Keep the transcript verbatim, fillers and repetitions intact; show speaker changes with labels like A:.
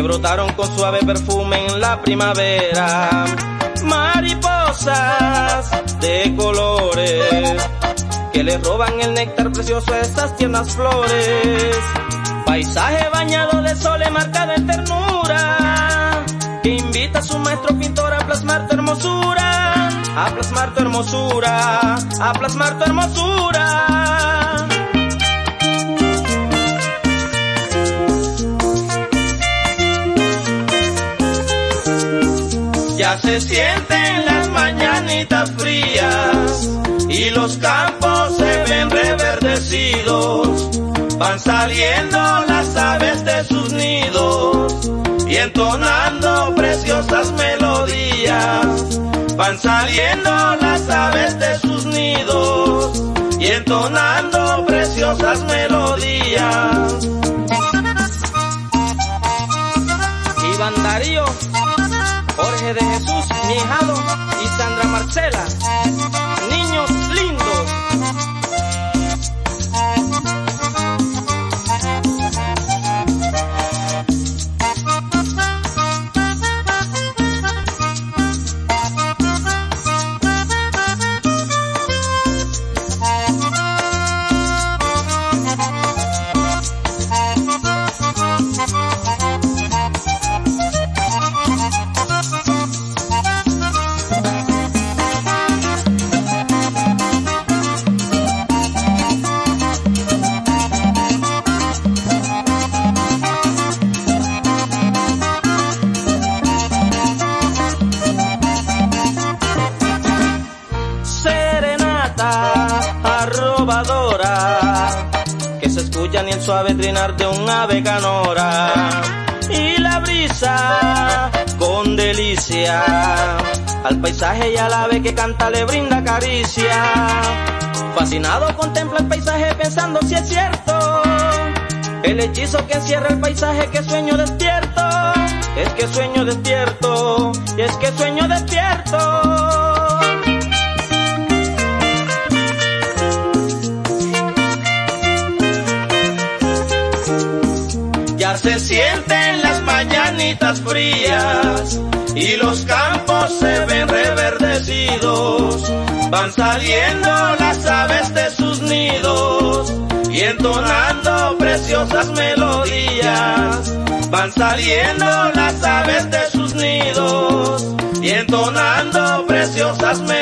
A: que brotaron con suave perfume en la primavera. Mariposas de colores que le roban el néctar precioso a estas tiernas flores. Paisaje bañado de sol y marcado en ternura, que invita a su maestro pintor a plasmar tu hermosura, a plasmar tu hermosura, a plasmar tu hermosura. Ya se sienten las mañanitas frías y los campos se ven reverdecidos. Van saliendo las aves de sus nidos y entonando preciosas melodías. Van saliendo las aves de sus nidos y entonando preciosas melodías. Iván Darío, Jorge de Jesús, mi hijado, y Sandra Marcela, niños lindos. Arrobadora, que se escucha ni el suave trinar de un ave canora, y la brisa con delicia al paisaje y al ave que canta le brinda caricia. Fascinado contempla el paisaje pensando si es cierto el hechizo que encierra el paisaje, que sueño despierto, es que sueño despierto, y es que sueño despierto. Ya se sienten las mañanitas frías y los campos se ven reverdecidos. Van saliendo las aves de sus nidos y entonando preciosas melodías. Van saliendo las aves de sus nidos y entonando preciosas melodías.